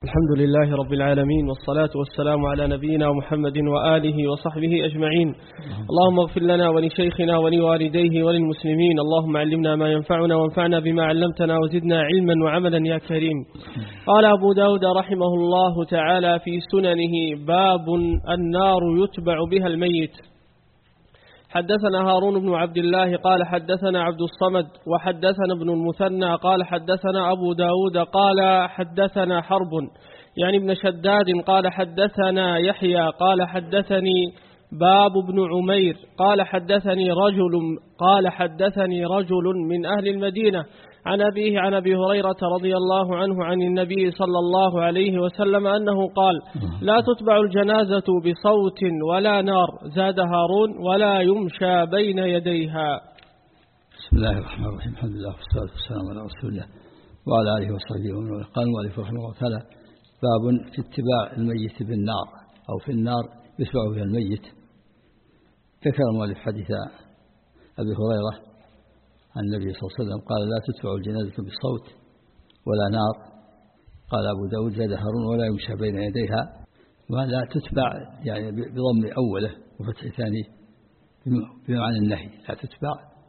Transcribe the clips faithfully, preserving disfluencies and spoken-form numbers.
الحمد لله رب العالمين، والصلاة والسلام على نبينا محمد وآله وصحبه أجمعين. اللهم اغفر لنا ولشيخنا ولوالديه وللمسلمين. اللهم علمنا ما ينفعنا وانفعنا بما علمتنا وزدنا علما وعملا يا كريم. قال أبو داود رحمه الله تعالى في سننه: باب النار يتبع بها الميت. حدثنا هارون بن عبد الله قال حدثنا عبد الصمد وحدثنا ابن المثنى قال حدثنا أبو داود قال حدثنا حرب يعني ابن شداد قال حدثنا يحيى قال حدثني باب بن عمير قال حدثني رجل قال حدثني رجل من أهل المدينة عن أبيه عن أبي هريرة رضي الله عنه عن النبي صلى الله عليه وسلم أنه قال: لا تتبع الجنازة بصوت ولا نار. زاد هارون: ولا يمشى بين يديها. بسم الله الرحمن الرحيم. الحمد لله والصلاة والسلام على رسول الله وعلى آله وصحبه ومن والاه. قال المؤلف رحمه الله تعالى: باب في اتباع الميت بالنار أو في النار يتبع بها الميت. ذكر المؤلف حديث أبي هريرة عن النبي صلى الله عليه وسلم قال: لا تتبع الجنازة بصوت ولا نار. قال أبو داود: زاد هارون: ولا يمشى بين يديها. ولا تتبع يعني بضم أوله وفتح ثاني بمعنى النهي. لا تتبع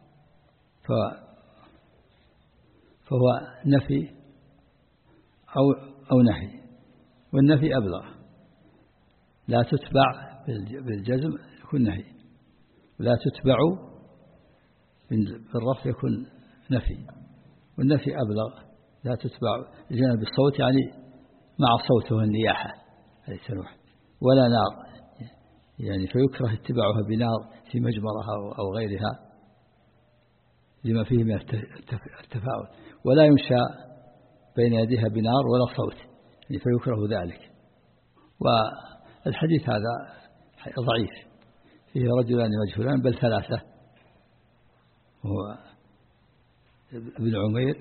فهو نفي أو, أو نهي، والنفي أبلغ. لا تتبع بالجزم يكون نهي، ولا تتبع بالرفع يكون نفي، والنفي أبلغ. لا تتبع الجنازة بالصوت يعني مع الصوت والنياحة ليس نوح، ولا نار يعني فيكره اتباعها بنار في مجمرها أو غيرها لما فيه من التفاؤل. ولا يمشى بين يديها بنار ولا صوت يعني فيكره ذلك. والحديث هذا ضعيف، فيه رجلان مجهولان بل ثلاثة، هو ابن عمير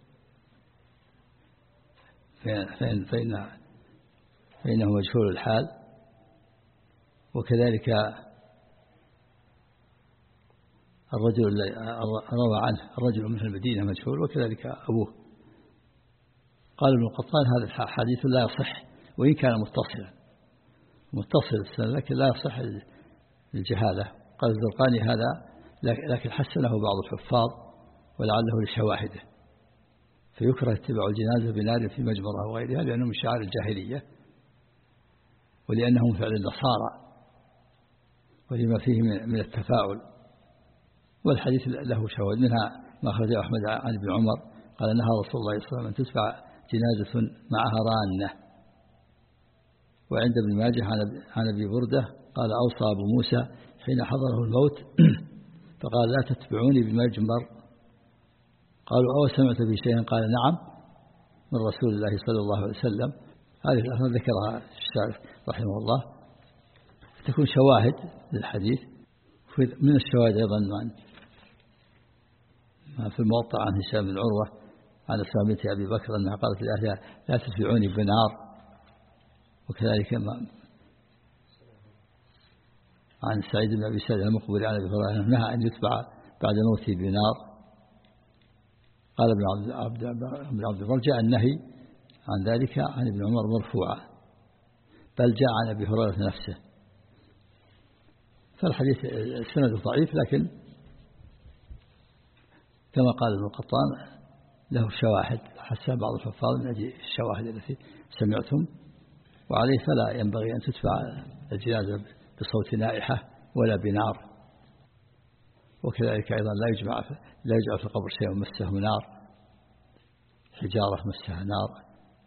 فإن فإن فإنه مجهول الحال، وكذلك الرجل الذي روى عنه الرجل من المدينة مجهول، وكذلك أبوه. قال ابن القطان: هذا حديث لا يصح وإن كان متصلا متصل لكن لا يصح الجهالة. قال الزرقاني: هذا لكن حسنه بعض الحفاظ ولعله لشواهده. فيكره اتباع الجنازة بنار في مجمرها وغيرها لأنه من شعائر الجاهلية، ولأنه من فعل النصارى، ولما فيه من التفاؤل. والحديث له شواهد، منها ما أخرجه أحمد عن ابن عمر قال: نهى رسول الله صلى الله عليه وسلم أن تتبع جنازة معها رانة. وعند ابن ماجه عن أبي بردة قال: أوصى أبو موسى حين حضره الموت فقال: لا تتبعوني بمجمر. قالوا: أو سمعت بشيء؟ قال: نعم، من رسول الله صلى الله عليه وسلم. هذه الأثار ذكرها الشارح رحمه الله، تكون شواهد للحديث. من الشواهد أيضا ما في الموطأ عن هشام بن عروة عن أسماء بنت أبي بكر أنها قالت لأهلها: لا تتبعوني بنار. وكذلك عن سعيد بن أبي سعيد المقبري عن أبي هريرة نهى أن يتبع بعد موته بنار. قال ابن عبد ابن عبد البر: جاء النهي عن ذلك عن ابن عمر مرفوعا، بل جاء عن أبي هريرة نفسه. فالحديث السند ضعيف، لكن كما قال ابن القطان له شواهد حسن بعض الحفاظ من أجل الشواهد التي سمعتم. وعليه فلا ينبغي أن تتبع الجنازة بصوت نائحة ولا بنار. وكذلك أيضا لا يجمع لا يجعل في القبر شيء مسه نار، حجارة مسها نار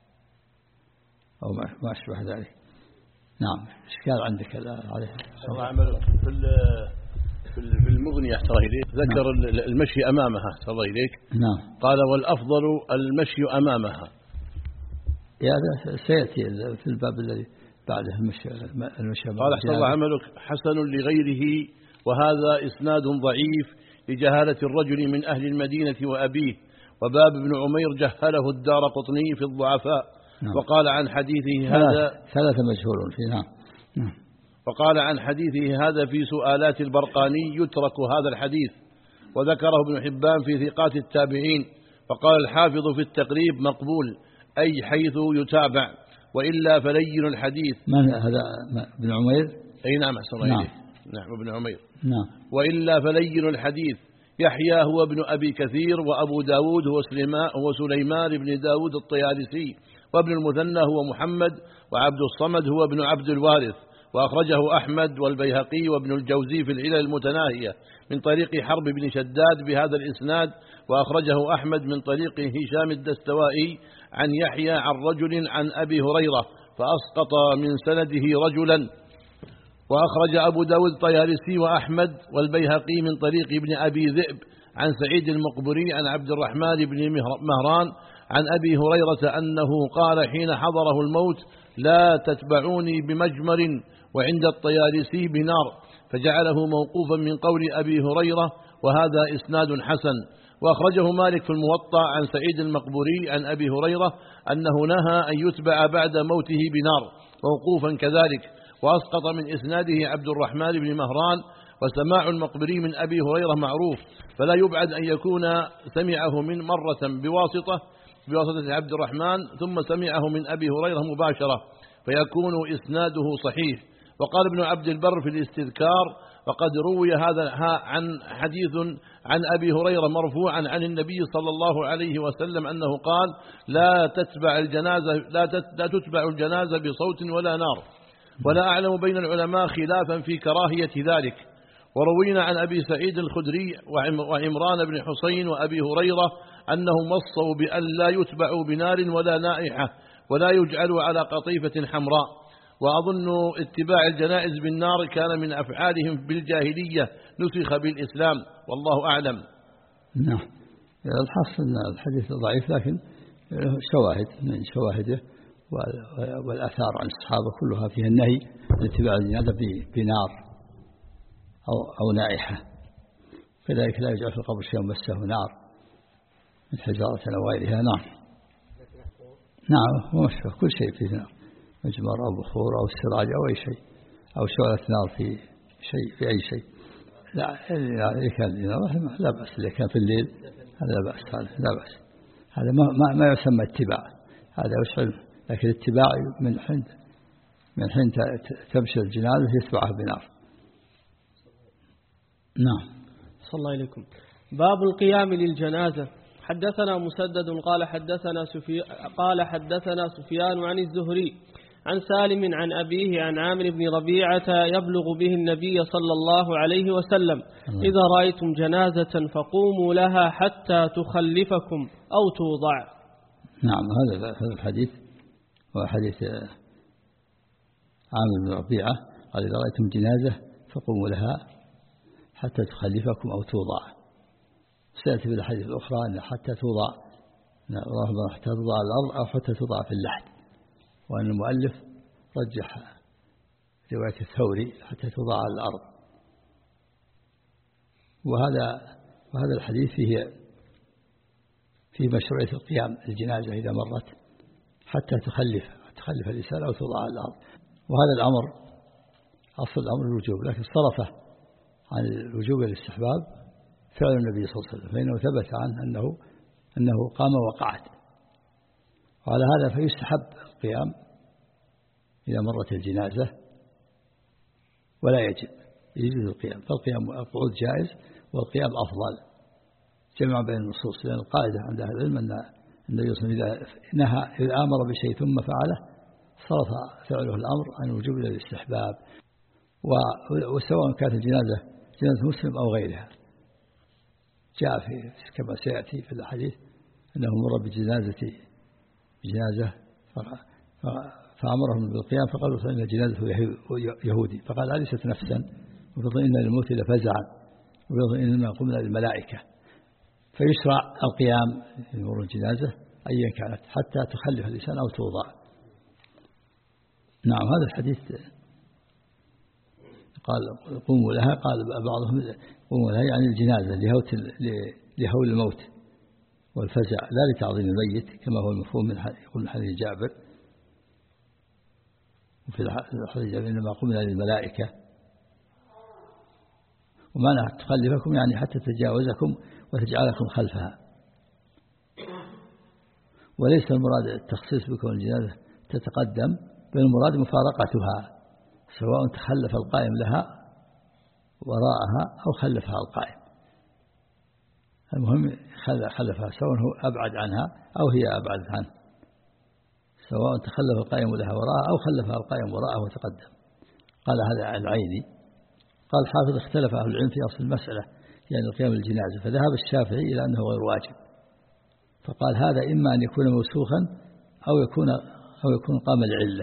أو ما أشبه ذلك. نعم. إشكال عندك عليه؟ الله عمل في في المغني أحسن إليك ذكر نعم. المشي أمامها أحسن إليك. نعم. قال: والأفضل المشي أمامها. يا هذا سيأتي في الباب الذي بعده المشي المشي. قال: أحسن الله عملك حسن لغيره، وهذا إسناد ضعيف لجهالة الرجل من أهل المدينة وأبيه. وباب ابن عمير جهله الدارقطني في الضعفاء. نعم. وقال عن حديثه هذا ثلاثة مجهول في نعم. نعم. وقال عن حديثه هذا في سؤالات البرقاني يترك هذا الحديث. وذكره ابن حبان في ثقات التابعين. وقال الحافظ في التقريب: مقبول، أي حيث يتابع. وإلا فلين الحديث. من هذا ابن عمير؟ أي نعم أحسن الله إليه. نعم ابن عمير. نعم. وإلا فلين الحديث. يحيى هو ابن أبي كثير، وأبو داود هو سليمان, هو سليمان بن داود الطيالسي، وابن المثنى هو محمد، وعبد الصمد هو ابن عبد الوارث. وأخرجه أحمد والبيهقي وابن الجوزي في العلل المتناهية من طريق حرب بن شداد بهذا الإسناد. وأخرجه أحمد من طريق هشام الدستوائي عن يحيى عن رجل عن أبي هريرة فأسقط من سنده رجلا. وأخرج أبو داود الطيالسي وأحمد والبيهقي من طريق ابن أبي ذئب عن سعيد المقبري عن عبد الرحمن بن مهران عن أبي هريرة أنه قال حين حضره الموت: لا تتبعوني بمجمر وعند الطيالسي بنار، فجعله موقوفا من قول أبي هريرة، وهذا إسناد حسن. وأخرجه مالك في الموطأ عن سعيد المقبري عن أبي هريرة أنه نهى أن يتبع بعد موته بنار موقوفا كذلك. وأسقط من إسناده عبد الرحمن بن مهران. وسماع المقبري من أبي هريرة معروف، فلا يبعد أن يكون سمعه من مرة بواسطة بواسطة عبد الرحمن ثم سمعه من أبي هريرة مباشرة، فيكون إسناده صحيح. وقال ابن عبد البر في الاستذكار: وقد روي هذا عن حديث عن أبي هريرة مرفوعا عن النبي صلى الله عليه وسلم أنه قال: لا تتبع الجنازة لا تتبع الجنازة بصوت ولا نار. ولا أعلم بين العلماء خلافا في كراهية ذلك. وروينا عن أبي سعيد الخدري وعمران بن حسين وأبي هريرة أنهم وصوا بأن لا يتبعوا بنار ولا نائحة ولا يجعلوا على قطيفة حمراء. وأظن اتباع الجنائز بالنار كان من أفعالهم بالجاهلية نسخ بالإسلام، والله أعلم. نعم. الحاصل أن الحديث ضعيف، لكن له شواهد من شواهده والآثار عن الصحابة كلها فيها النهي عن اتباع الجنازة بنار أو, أو نائحة، كذلك لا يجعل في القبر شيء مسه نار من حجارة أو غيرها. نعم. نعم، ومشفى كل شيء فيه نار، مجمر أو بخور أو السراج أو أي شيء، أو شعلة نار في شيء في أي شيء. لا إذا كان لا بأس، إذا كان في الليل هذا لا بأس، هذا لا بأس، هذا ما ما, ما يسمى اتباع، هذا يشعر. لكن الاتباع من حين من حين تمشي الجنازة يتبعها بنار. نعم. صلى الله عليكم. باب القيام للجنازة. حدثنا مسدد قال حدثنا سفيان قال حدثنا سفيان عن الزهري عن سالم عن أبيه عن عامر بن ربيعة يبلغ به النبي صلى الله عليه وسلم: إذا رأيتم جنازة فقوموا لها حتى تخلفكم أو توضع. نعم. هذا هذا الحديث هو حديث عامر بن ربيعة قال: إذا رأيتم جنازة فقوموا لها حتى تخلفكم أو توضع. سيأتي في الحديث الأخرى أن حتى توضع حتى توضع على الأرض أو حتى توضع في اللحد، وأن المؤلف رجح رواية الثوري حتى توضع على الأرض. وهذا وهذا الحديث فيه في مشروعية القيام الجنازة إذا مرت حتى تخلف تخلف الإنسان أو توضع على الأرض. وهذا الأمر أصل الأمر الوجوب، لكن صرفه عن الوجوب والاستحباب فعل النبي صلى الله عليه وسلم، فإنه ثبت عنه أنه أنه قام وقعد. وعلى هذا فيستحب القيام إذا مرت الجنازة ولا يجب يجوز القيام، فالقيام القعود جائز والقيام أفضل جمع بين النصوص، لأن القاعدة عند أهل العلم أن النبي صلى الله عليه وسلم إذا نهى إذا أمر بشيء ثم فعله صرف فعله الأمر عن الوجوب إلى الاستحباب، وسواء كانت الجنازة جنازة مسلم أو غيرها. جاء في كما سيأتي في الحديث أنه مر بجنازة بجنازة فأمرهم بالقيام فقالوا فإن جنازة يهودي، فقال: أليست نفسا؟ وفضل إن للموت لفزعا، وفضل إنما قمنا للملائكة. فيشرع القيام لمرور الجنازة أيا كانت حتى تخلف الإنسان أو توضع. نعم. هذا الحديث قال قوموا لها، قال بعضهم قوموا لها يعني الجنازة لهول الموت والفزع لا لتعظيم الميت كما هو المفهوم من يقول حديث جابر. وفي الحديث جابر إنما قمنا للملائكة، ومعنى تخلفكم يعني حتى تجاوزكم وتجعلكم خلفها، وليس المراد التخصيص بكون الجنازة تتقدم، بل المراد مفارقتها، سواء تخلف القائم لها وراءها أو خلفها القائم. المهم خلفها، سواء هو أبعد عنها أو هي أبعد عنه، سواء تخلف القائم لها وراءها أو خلفها القائم وراءها وتقدم. قال هذا العيني. قال الحافظ اختلف أهل العلم في أصل المسألة، يعني القيام بالجنازة، فذهب الشافعي إلى أنه غير واجب، فقال هذا إما أن يكون موسوخا أو يكون أو يكون قام العلة،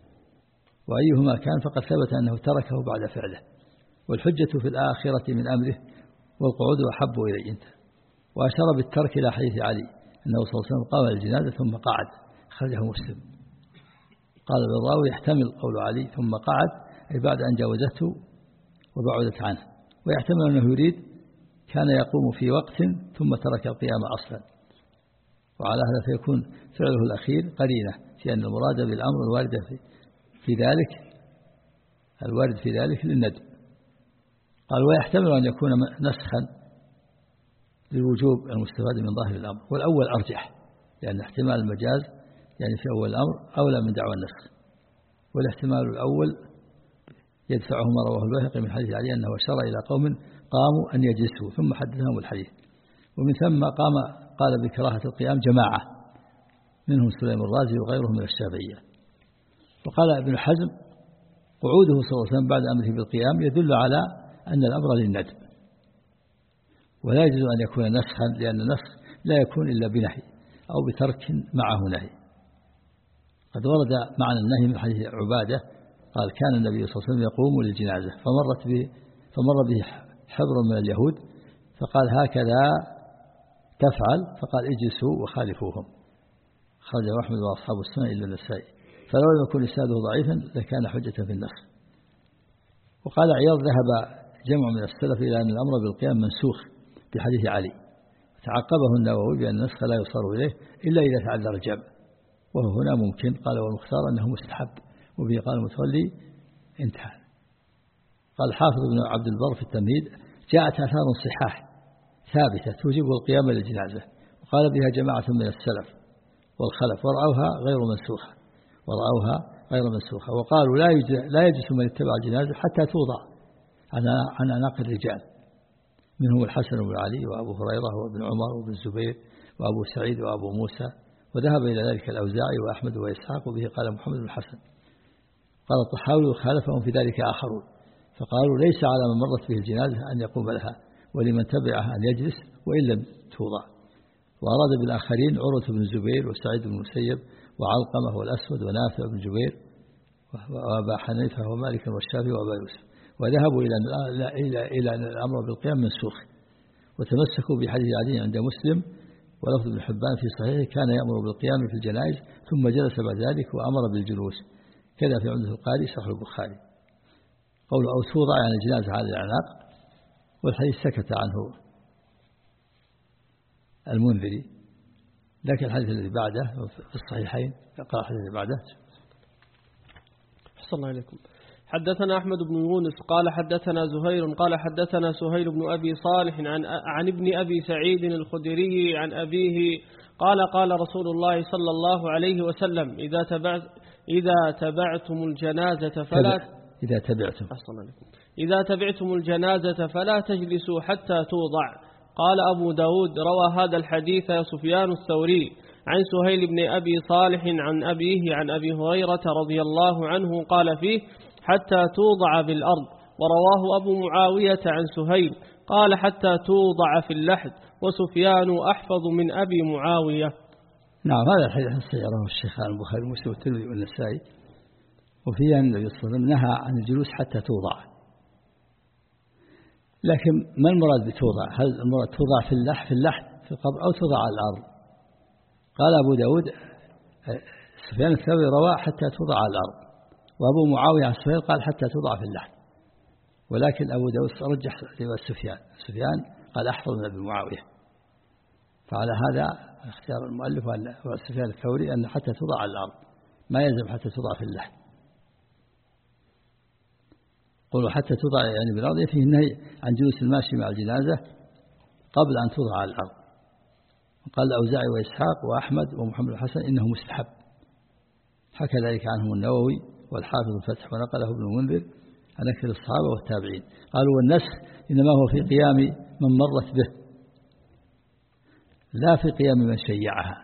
وأيهما كان فقد ثبت أنه تركه بعد فعله، والحجة في الآخرة من أمره والقعود أحب إليه. انت وأشار بالترك إلى حديث علي أنه صلى الله عليه وسلم قام الجنازة ثم قعد، خرجه مسلم. قال الراوي يحتمل قول علي ثم قعد أي بعد أن جاوزته وبعدت عنه، ويحتمل أنه يريد كان يقوم في وقت ثم ترك القيام أصلا، وعلى هذا فيكون فعله الأخير قرينة في أن المراد بالأمر الوارد في, في ذلك الوارد في ذلك للندب. قال ويحتمل أن يكون نسخا للوجوب المستفاد من ظاهر الأمر، والأول أرجح لأن احتمال المجاز يعني في أول الأمر أولى من دعوى النسخ، والاحتمال الأول يدفعه ما رواه البيهقي من حديث علي أنه أشار إلى قوم قاموا أن يجلسوا ثم حدثهم الحديث، ومن ثم قام قال بكراهة القيام جماعة منهم سليم الرازي وغيره من الشافعية. وقال ابن حزم قعوده صلى الله عليه وسلم بعد أمره بالقيام يدل على أن الأمر للندب، ولا يجوز أن يكون نسخا، لأن النسخ لا يكون إلا بنهي أو بترك معه نهي. قد ورد معنى النهي من حديث عبادة قال كان النبي صلى الله عليه وسلم يقوم للجنازة فمرت به فمر به حبر من اليهود فقال هكذا تفعل، فقال اجلسوا وخالفوهم. خرجه أحمد وأصحاب السنة إلا النسائي، فلو لم يكن إسناده ضعيفا لكان حجة في النسخ. وقال عياض ذهب جمع من السلف إلى أن الأمر بالقيام منسوخ بحديث علي، تعقبه النووي بأن النسخ لا يصار إليه إلا إذا تعذر الجمع، وهو هنا ممكن. قال والمختار أنه مستحب، وبه قال المتولي انتهى. قال حافظ بن عبد البر في التمهيد جاءت آثار صحاح ثابتة توجب القيام للجنازة، وقال بها جماعة من السلف والخلف ورأوها غير منسوخة ورأوها غير منسوخة وقالوا لا لا يجلس من اتبع الجنازة حتى توضع عن أعناق الرجال، منهم الحسن بن علي وأبو هريرة وابن عمر وابن الزبير وأبو سعيد وأبو موسى، وذهب إلى ذلك الأوزاعي وأحمد وإسحاق، وبه قال محمد بن الحسن. قال الطحاوي وخالفهم في ذلك آخرون، فقالوا ليس على من مرت به الجنازة أن يقوم لها، ولمن تبعها أن يجلس وإن لم توضع. وأراد بالآخرين عروة بن الزبير وسعيد بن المسيب وعلقمة والأسود ونافع بن جبير وأبا حنيفة ومالك والشافعي وأبا يوسف، وذهبوا إلى إلى إلى أن الأمر بالقيام منسوخ، وتمسكوا بحديث علي عند مسلم ولفظ ابن حبان في صحيحه كان يأمر بالقيام في الجنائز ثم جلس بعد ذلك وأمر بالجلوس، كذا في عمدة القاري شرح البخاري. قوله أو توضع يعني الجنازة على الأعناق، والحديث سكت عنه المنذري، لكن الحديث الذي بعده في الصحيحين قال الحديث الذي بعده. أحسن الله إليكم. حدثنا أحمد بن يونس قال حدثنا زهير قال حدثنا سهيل بن أبي صالح عن عن ابن أبي سعيد الخدري عن أبيه قال قال رسول الله صلى الله عليه وسلم إذا تبعت إذا تبعتم الجنازة فلا إذا تبعتم أحسن الله إليكم. إذا تبعتم الجنازة فلا تجلسوا حتى توضع. قال أبو داود روى هذا الحديث سفيان الثوري عن سهيل بن أبي صالح عن أبيه عن أبي هريرة رضي الله عنه قال فيه حتى توضع بالأرض. ورواه أبو معاوية عن سهيل قال حتى توضع في اللحد، وسفيان أحفظ من أبي معاوية. نعم هذا الحديث سيره الشيخان البخاري ومسلم والترمذي والنسائي، وفيه أن النبي صلى الله عليه وسلم نهى عن الجلوس حتى توضع. لكن ما المراد بتوضع؟ هل المراد توضع في اللحد في اللحد في القبر أو توضع على الأرض؟ قال أبو داود سفيان الثوري روى حتى توضع على الأرض، وأبو معاوية عن سهيل قال حتى توضع في اللحد، ولكن أبو داود رجح رواية سفيان سفيان قال أحفظ من أبي معاوية، فعلى هذا اختيار المؤلف وسفيان الثوري أن حتى توضع على الأرض، ما يلزم حتى توضع في اللحد. قولوا حتى توضع يعني بالأرض فيه النهي عن جلوس الماشي مع الجنازة قبل أن توضع على الأرض. قال الأوزاعي وإسحاق وأحمد ومحمد الحسن إنه مستحب حكى ذلك عنهم النووي والحافظ الفتح ونقله ابن المنذر عن أكثر الصحابة والتابعين. قالوا والنسخ إنما هو في قيام من مرت به لا في قيام من شيعها.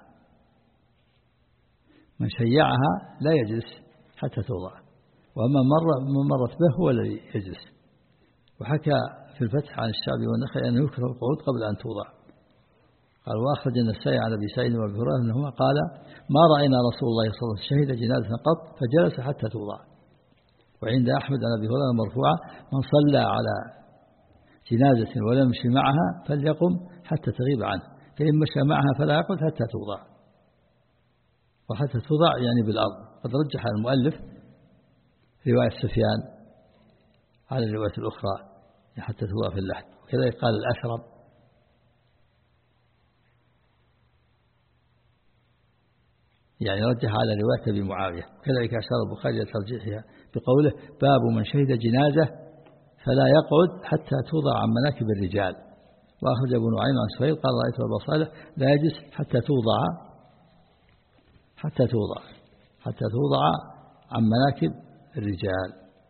من شيعها لا يجلس حتى توضع، وأما مر من مرت به هو الذي يجلس. وحكى في الفتح عن الشعبي والنخعي أنه يكره القعود قبل أن توضع. قال وأخرج النسائي عن أبي سعيد وأبي هريرة أنهما قال ما رأينا رسول الله صلى الله عليه وسلم شهد جنازة قط فجلس حتى توضع. وعند أحمد عن أبي هريرة مرفوعة من صلى على جنازة ولم يمشي معها فليقم حتى تغيب عنه، فإن مشى معها فلا يقعد حتى توضع. وحتى توضع يعني بالأرض. قد رجح المؤلف رواية سفيان على الرواية الأخرى حتى توضع في اللحد، وكذلك قال الأثرم يعني رجح على رواية أبي معاوية، وكذلك أشار البخاري إلى ترجيحها بقوله باب من شهد جنازة فلا يقعد حتى توضع عن مناكب الرجال. وأخرج ابن نعيم عن سهيل قال رأيت أبا صالح لا يجلس حتى توضع حتى توضع حتى توضع عن مناكب الرجال.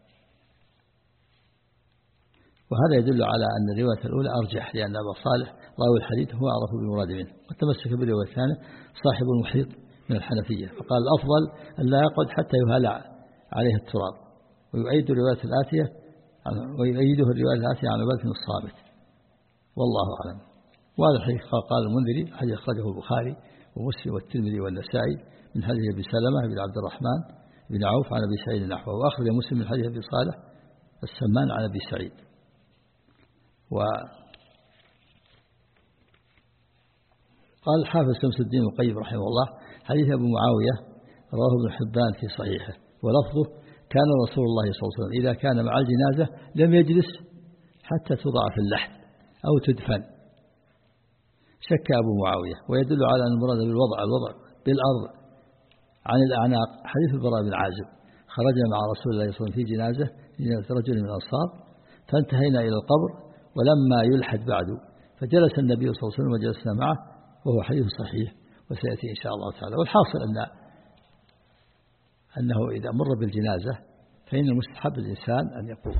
وهذا يدل على أن الرواية الأولى أرجح، لأن أبا صالح راوي الحديث هو أعرف بالمراد منه. وتمسك بالرواية الثانية صاحب المحيط من الحنفية، فقال الأفضل أن لا يقعد حتى يهال عليه التراب. ويؤيد الرواية الآتية ويؤيده الرواية الآتية عن عبادة بن الصامت والله أعلم. وهذا الحديث قال المنذري حديث أخرجه البخاري ومسلم والترمذي والنسائي من حديث أبي سلمة بن عبد الرحمن بن عوف عن أبي سعيد نحوه. وأخرج مسلم من حديث أبي صالح السمان عن أبي سعيد. وقال الحافظ شمس الدين القيم رحمه الله حديث أبو معاوية رواه ابن حبان في صحيحه ولفظه كان رسول الله صلى الله عليه وسلم إذا كان مع الجنازة لم يجلس حتى توضع في اللحد أو تدفن. شك أبو معاوية. ويدل على أن المراد بالوضع الوضع بالأرض عن الأعناق حديث البراء بن عازب خرجنا مع رسول الله صلى الله عليه وسلم في جنازة جنازة رجل من الأنصار فانتهينا إلى القبر ولما يلحد بعد فجلس النبي صلى الله عليه وسلم وجلسنا معه، وهو حديث صحيح وسيأتي إن شاء الله تعالى. والحاصل أن أنه إذا مر بالجنازة فإن المستحب الإنسان أن يقوم،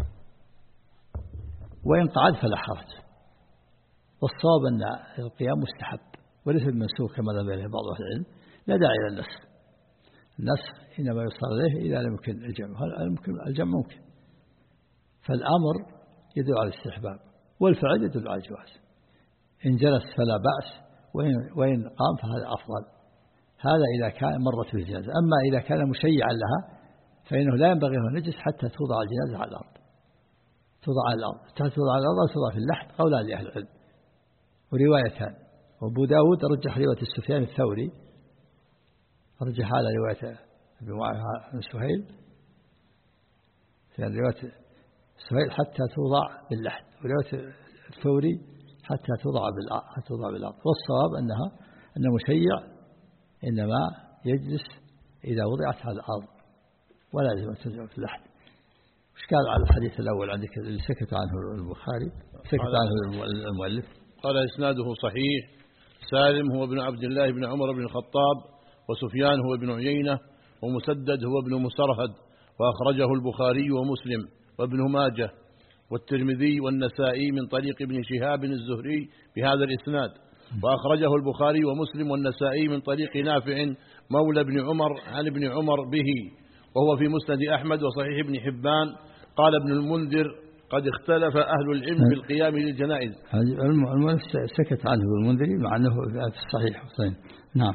وإن قعد فلا حرج. والصواب أن القيام مستحب وليس بمنسوخ كما ذهب إليه بعض أهل العلم، لا داعي إلى النسخ. النسخ إنما يصار إليه إذا لم يمكن الجمع، الجمع ممكن. فالأمر يدل على الاستحباب والفعل يدل على الجواز. إن جلس فلا بأس، وإن قام فهذا أفضل. هذا إذا كان مرت به الجنازة. أما إذا كان مشيعا لها فإنه لا ينبغي أن يجلس حتى توضع الجنازة على الأرض. توضع على الأرض توضع على الأرض أو توضع في اللحد قولان لأهل العلم وروايتان. وأبو داود رجح رواية السفيان الثوري، رجح على رواية أبي معاوية عن سهيل في رواية سهيل حتى توضع باللحد، ورواية الثوري حتى توضع بالأرض حتى توضع بالأرض. والصواب أنها أن مشيع إنما يجلس إذا وضعت على الأرض ولا لازم أن تنزع في اللحد. وش قال على الحديث الأول عندك اللي سكت عنه البخاري سكت عنه المؤلف؟ قال إسناده صحيح. سالم هو ابن عبد الله بن عمر بن الخطاب، وسفيان هو ابن عيينة، ومسدد هو ابن مسرهد، وأخرجه البخاري ومسلم وابن ماجه والترمذي والنسائي من طريق ابن شهاب الزهري بهذا الإسناد. وأخرجه البخاري ومسلم والنسائي من طريق نافع مولى ابن عمر عن ابن عمر به، وهو في مسند أحمد وصحيح ابن حبان. قال ابن المنذر قد اختلف أهل العلم في القيام للجنائز. المؤلف سكت عنه المنذري مع أنه في الصحيح. طيب. نعم.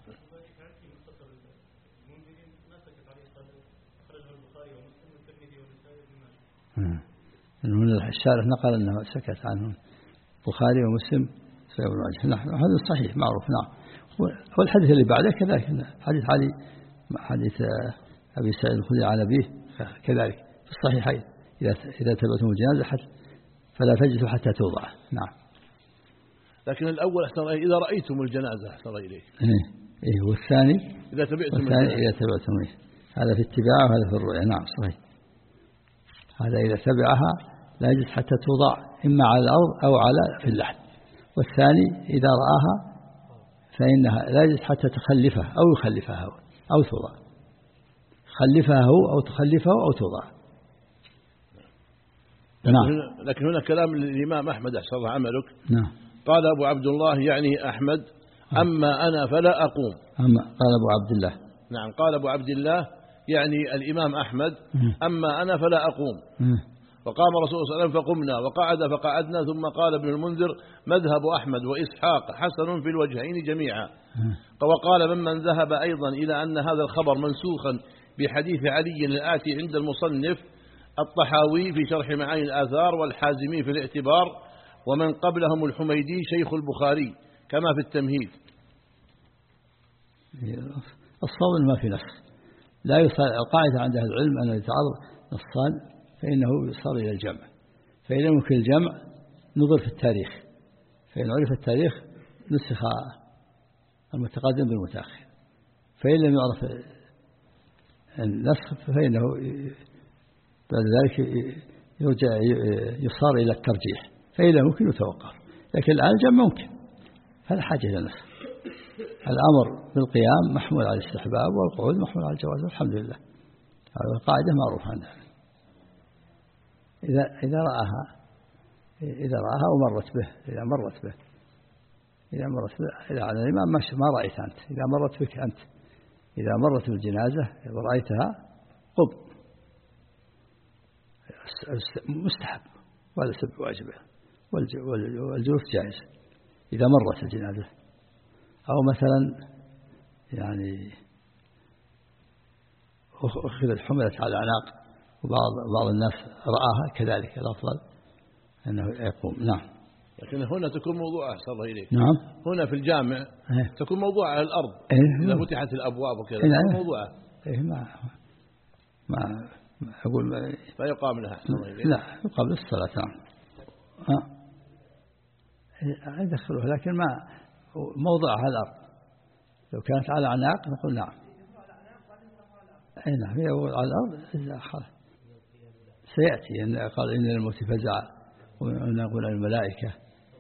الشارح نقل أنه سكت عنه البخاري ومسلم هذا صحيح معروف. نعم. والحديث اللي بعده كذلك حديث علي حديث أبي سعيد الخدري عن أبيه كذلك في الصحيحين إذا إذا تبعتم الجنازة فلا تجلسوا حتى توضع. نعم. لكن الأول أحسن إذا رأيتم الجنازة أحسن إليه. إيه إيه والثاني إذا تبعتم الثاني إذا تبعتم إيه هذا في اتباعه وهذا في الرؤيا. نعم صحيح. هذا إذا تبعها لا يجلس حتى توضع إما على الأرض أو على في اللحد. والثاني إذا رآها فإنها لا يجلس حتى تخلفها أو يخلفها أو توضع. خلفها هو أو تخلفه أو توضع. نعم. لكن هنا كلام الإمام أحمد أحسن الله عملك. نعم. قال أبو عبد الله يعني أحمد أما أنا فلا أقوم. أما قال أبو عبد الله. نعم قال أبو عبد الله يعني الإمام أحمد أما أنا فلا أقوم. وقام رسول الله صلى الله عليه وسلم فقمنا وقعد فقعدنا ثم قال ابن المنذر مذهب أحمد وإسحاق حسن في الوجهين جميعا. وقال ممن ذهب أيضا إلى أن هذا الخبر منسوخا بحديث علي الآتي عند المصنف الطحاوي في شرح معاني الآثار والحازمي في الاعتبار ومن قبلهم الحميدي شيخ البخاري كما في التمهيد. الصوم ما في نص، لا يصار. القاعدة عند أهل العلم أن يتعرض نصان فإنه يصار إلى الجمع، فإن لم يمكن الجمع نظر في التاريخ، فإن عرف التاريخ نسخ المتقدم بالمتأخر، فإن لم يعرف النسخ فإنه بعد ذلك يرجع يصار إلى الترجيح، فإن لم يمكن يتوقف. لكن الآن الجمع ممكن فلا حاجة إلى النسخ. الأمر بالقيام محمول على الاستحباب والقعود محمول على الجواز والحمد لله. هذه القاعدة معروفة عندنا. إذا إذا رآها إذا رآها ومرت به إذا مرت به إذا مرت به إذا على الإمام ما رأيت أنت، إذا مرت بك أنت، إذا مرت بالجنازة ورأيتها قم، مستحب ولا سب واجبه، والجلوس جائز إذا مرت الجنازة. أو مثلا يعني أخذت حملت على الأعناق وبعض بعض الناس رآها كذلك، الأفضل أنه يقوم. نعم. لكن هنا تكون موضوع أحسن الله إليك. نعم. هنا في الجامع ايه؟ تكون موضوع على الأرض. ايه؟ إذا فتحت الأبواب وكذا ايه؟ تكون موضوعة. إيه ما ما أقول ما لا يقام لها أحسن الله إليك. لا يقام للصلاة. نعم. ها يدخلوها لكن ما موضعها على الأرض. لو كانت على عناق نقول نعم. أي نعم هي على الأرض إذا خلاص سيأتي أن قال إن الموت فزع ونقول الملائكة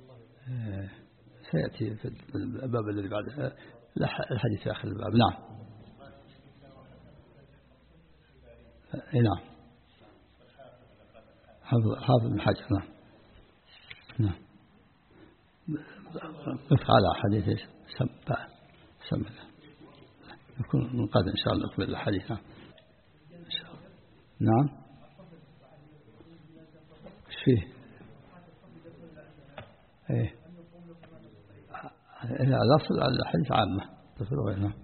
سيأتي في الباب الذي بعده الحديث في آخر الباب. نعم. أي نعم. حافظ حافظ بن حجر. نعم. نعم. قف على حديث سبع سمع نكون من قادم إن شاء الله نقبل الحديث. نعم إن شاء الله. نعم. فيه إيه الأصل على الحديث عامة تفرغ. نعم.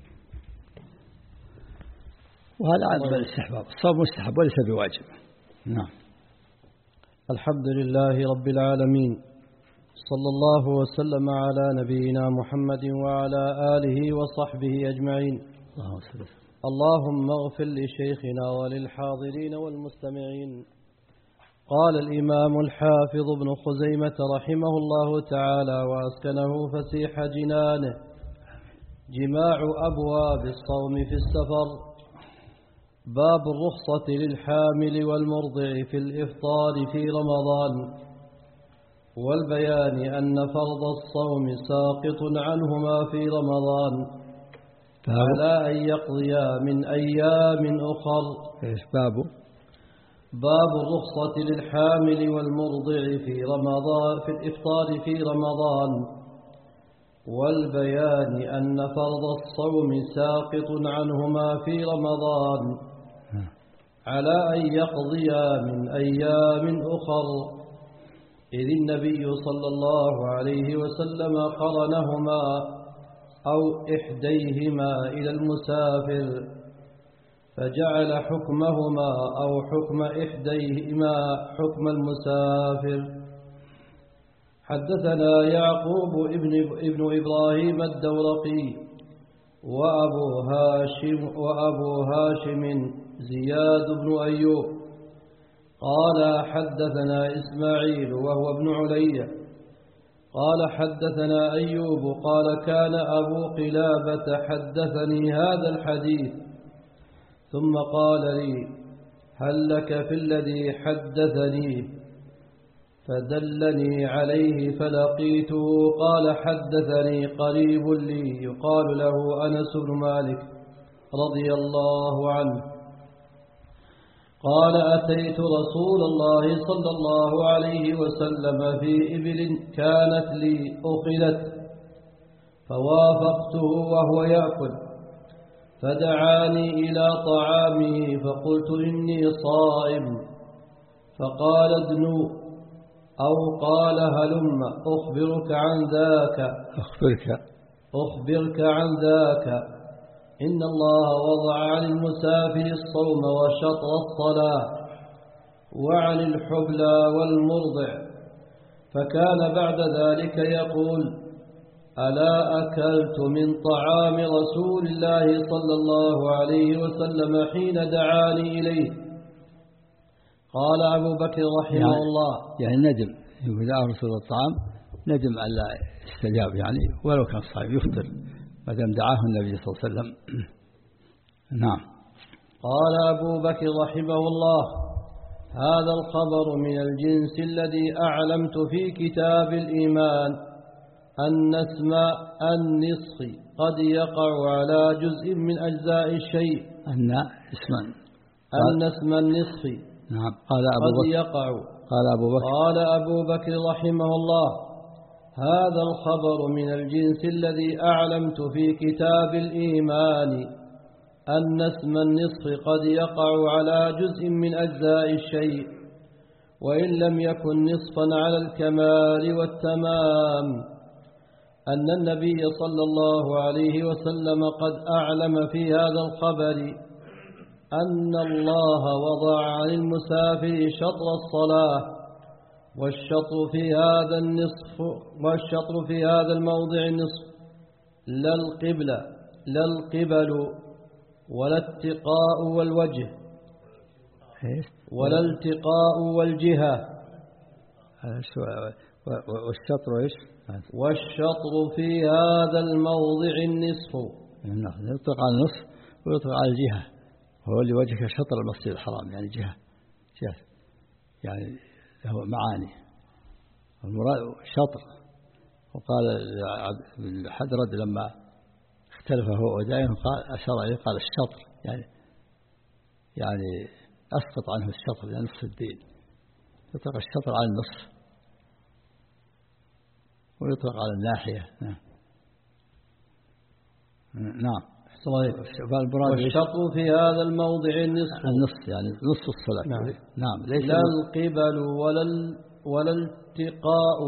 وهذا عاد بالاستحباب، الصوم مستحب وليس بواجب. نعم. الحمد لله رب العالمين، صلى الله وسلم على نبينا محمد وعلى آله وصحبه أجمعين. اللهم اغفر لشيخنا وللحاضرين والمستمعين. قال الإمام الحافظ ابن خزيمة رحمه الله تعالى وأسكنه فسيح جنانه: جماع أبواب الصوم في السفر. باب الرخصة للحامل والمرضع في الإفطار في رمضان، والبيان أن فرض الصوم ساقط عنهما في رمضان على أن يقضيا من أيام أخر. إيش بابه؟ باب الرخصة للحامل والمرضع في رمضان في الإفطار في رمضان، والبيان أن فرض الصوم ساقط عنهما في رمضان على أن يقضيا من أيام أخر، إذ النبي صلى الله عليه وسلم قرنهما أو إحديهما إلى المسافر، فجعل حكمهما أو حكم إحديهما حكم المسافر. حدثنا يعقوب ابن, ابن إبراهيم الدورقي وأبو هاشم, وأبو هاشم زياد بن أيوب قال حدثنا إسماعيل وهو ابن علي قال حدثنا أيوب قال كان أبو قلابة حدثني هذا الحديث ثم قال لي: هل لك في الذي حدثني؟ فدلني عليه فلقيته قال: حدثني قريب لي يقال له أنس بن مالك رضي الله عنه قال أتيت رسول الله صلى الله عليه وسلم في إبل كانت لي أخذت فوافقته وهو يأكل فدعاني إلى طعامه فقلت إني صائم فقال ادنو أو قال هلم أخبرك عن ذاك أخبرك أخبرك عن ذاك إن الله وضع عن المسافر الصوم وشطر الصلاة وعن الحبلى والمرضع فكان بعد ذلك يقول ألا أكلت من طعام رسول الله صلى الله عليه وسلم حين دعاني إليه. قال أبو بكر رحمه يعني الله يعني ندم يقول دعا رسول الطعام ندم أن لا استجاب يعني ولو كان صائم يفطر ما دام دعاه النبي صلى الله عليه وسلم. نعم. قال أبو بكر رحمه الله هذا الخبر من الجنس الذي أعلمت في كتاب الإيمان أن اسم النصف قد يقع على جزء من أجزاء الشيء. أن اسما أن اسم النصف نعم. قال أبو قد بكر يقع قال أبو بكر قال أبو بكر رحمه الله هذا الخبر من الجنس الذي أعلمت في كتاب الإيمان أن اسم النصف قد يقع على جزء من أجزاء الشيء وإن لم يكن نصفا على الكمال والتمام أن النبي صلى الله عليه وسلم قد أعلم في هذا الخبر أن الله وضع عن المسافر شطر الصلاة والشطر في هذا النصف والشطر في هذا الموضع النصف لا القبلة لا القبل ولا التقاء والوجه ولا التقاء والجهة. والشطر إيش؟ والشطر في هذا الموضع النصف. يطلق على النصف ويطلق على الجهة هو اللي وجهك شطر المسجد الحرام يعني جهة جهة يعني له معاني المراد شطر. وقال الحدرد لما اختلف هو ودائما قال أشار إليه قال الشطر يعني يعني أسقط عنه الشطر يعني نصف الدين. يطلق الشطر على النصف ويطلق على الناحية. نعم نعم. والشطر في هذا الموضع النصف النصف يعني نصف الصلاة. نعم, نعم. ليس لا القبل ولا ولا التقاء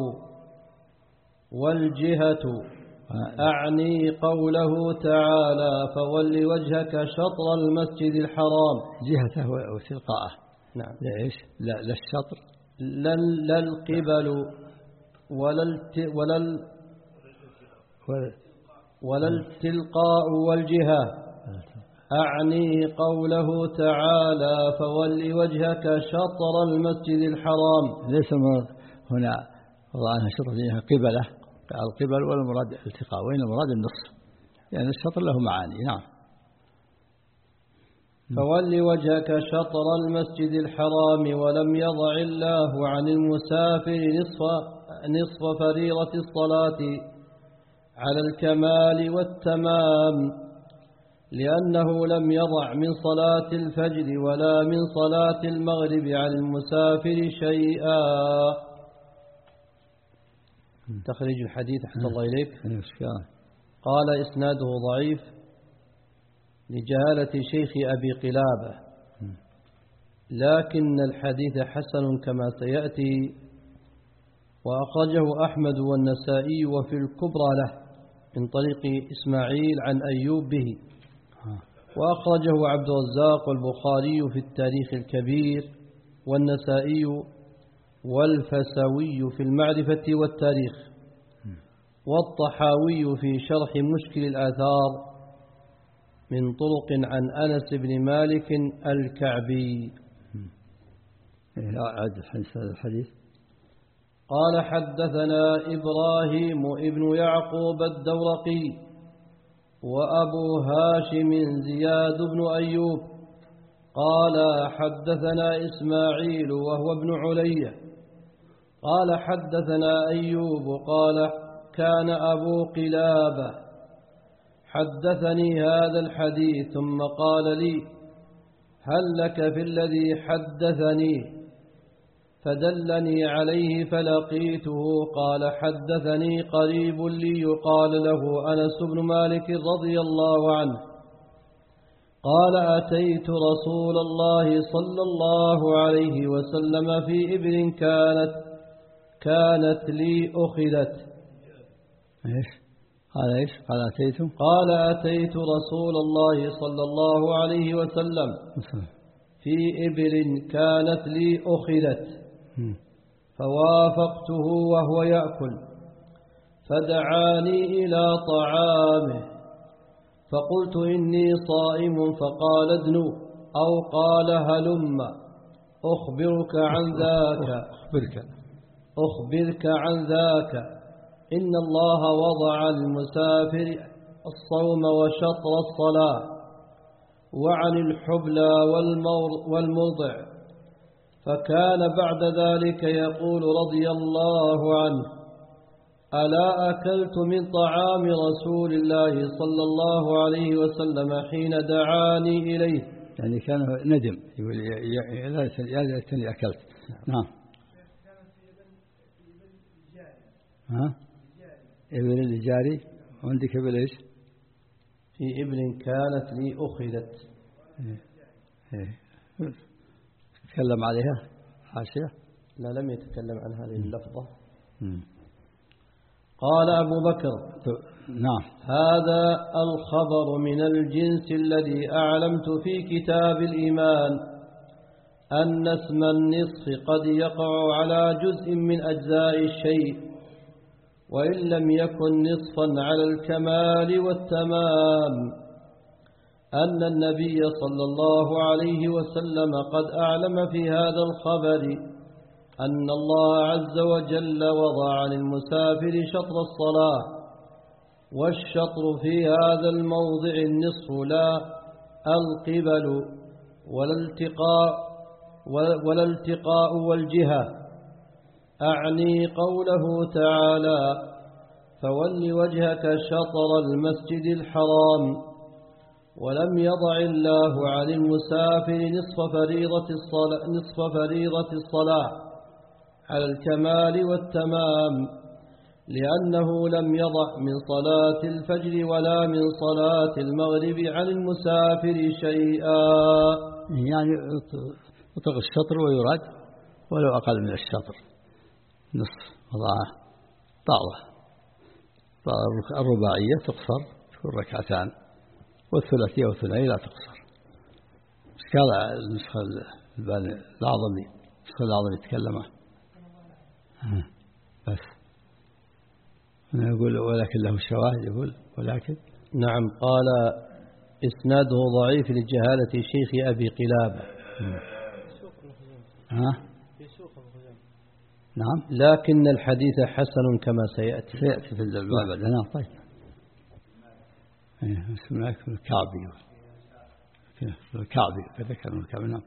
والجهة. أعني قوله تعالى فول وجهك شطر المسجد الحرام جهته وتلقاءه. نعم. ليش لا لا الشطر لا لا القبل ولا الت ولا ال ولا التلقاء والجهة. أعني قوله تعالى فول وجهك شطر المسجد الحرام. ليس المراد هنا وضع عنها شطر جهة قبلة القبل ولا المراد التقاء وإن المراد النصف يعني الشطر له معاني. نعم. فول وجهك شطر المسجد الحرام ولم يضع الله عن المسافر نصف نصف فريضة الصلاة على الكمال والتمام لأنه لم يضع من صلاة الفجر ولا من صلاة المغرب عن المسافر شيئا. تخريج الحديث أحسن الله إليك. قال إسناده ضعيف لجهالة شيخ أبي قلابة لكن الحديث حسن كما سيأتي وأخرجه أحمد والنسائي وفي الكبرى له من طريق إسماعيل عن أيوب به وأخرجه عبد الرزاق والبخاري في التاريخ الكبير والنسائي والفسوي في المعرفة والتاريخ والطحاوي في شرح مشكل الآثار من طرق عن أنس بن مالك الكعبي. أعد الحديث. قال حدثنا إبراهيم ابن يعقوب الدورقي وأبو هاشم زياد بن أيوب قال حدثنا إسماعيل وهو ابن علية قال حدثنا أيوب قال كان أبو قلابة حدثني هذا الحديث ثم قال لي هل لك في الذي حدثني؟ فدلني عليه فلقيته قال حدثني قريب لي يقال له أنس بن مالك رضي الله عنه قال أتيت رسول الله صلى الله عليه وسلم في إبل كانت كانت لي أخذت. إيش قال إيش قال أتيت قال أتيت رسول الله صلى الله عليه وسلم في إبل كانت لي أخذت فوافقته وهو يأكل فدعاني إلى طعامه فقلت إني صائم فقال ادنو أو قال هلم أخبرك عن ذاك أخبرك أخبرك عن ذاك إن الله وضع المسافر الصوم وشطر الصلاة وعن الحبلى والمرضع. فكان بعد ذلك يقول رضي الله عنه ألا أكلت من طعام رسول الله صلى الله عليه وسلم حين دعاني إليه. يعني كان ندم يقول يا ليتني أكلت. نعم. ها إبل الجاري وعندك إبل إيش؟ في إبل كانت لي أخذت. إيه. إيه. تكلم عليها حاشية؟ لا لم يتكلم عن هذه اللفظة. م. قال أبو بكر نعم هذا الخبر من الجنس الذي أعلمت في كتاب الإيمان أن اسم النصف قد يقع على جزء من أجزاء الشيء وإن لم يكن نصفا على الكمال والتمام. أن النبي صلى الله عليه وسلم قد أعلم في هذا الخبر أن الله عز وجل وضع للمسافر شطر الصلاة والشطر في هذا الموضع النصف لا القبل ولا التقاء ولا التقاء والجهة. أعني قوله تعالى فول وجهك شطر المسجد الحرام. ولم يضع الله عن المسافر نصف فريضة الصلاة, نصف فريضة الصلاة على الكمال والتمام لأنه لم يضع من صلاة الفجر ولا من صلاة المغرب عن المسافر شيئا. يعني يطلق الشطر ويراد ولو أقل من الشطر نصف وضعه طاوة. الرباعية تقصر تكون ركعتان والثلاثية والثنائية لا تقصر. إشكال النسخة الأعظمي النسخة الأعظمي يتكلمه بس يقول ولكن له شواهد يقول ولكن نعم. قال إسناده ضعيف لجهالة شيخ أبي قلابة. ها نعم لكن الحديث حسن كما سيأتي سيأتي في الباب. نعم طيب. اسمه الكعبي الكعبي فذكر الكعبي. نعم